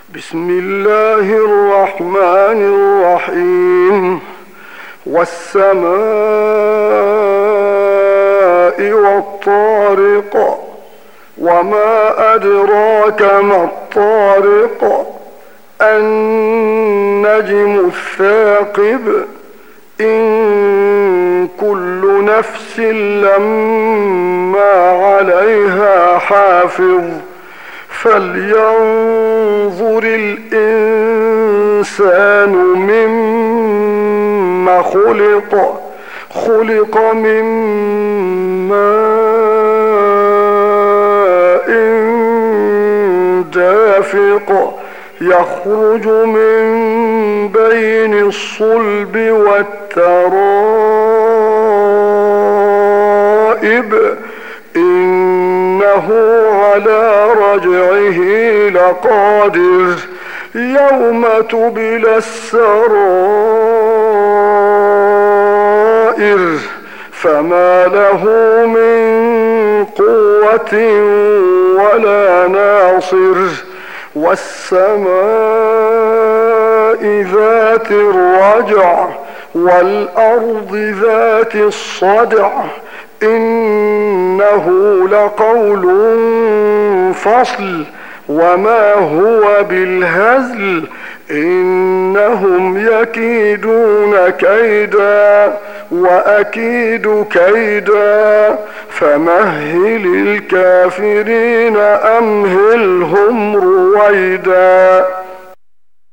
بسم الله الرحمن الرحيم. والسماء والطارق، وما أدراك ما الطارق، النجم الثاقب، إن كل نفس لما عليها حافظ، فلينظر الإنسان مما خلق. خلق من ماء دافق، يخرج من بين الصلب والترائب، إنه على رجعه لقادر، يوم تبلى السرائر، فما له من قوة ولا ناصر. والسماء ذات الرجع، والأرض ذات الصدع، إنه لقول فصل، وما هو بالهزل، إنهم يكيدون كيدا وأكيد كيدا، فمهل الكافرين أمهلهم رويدا.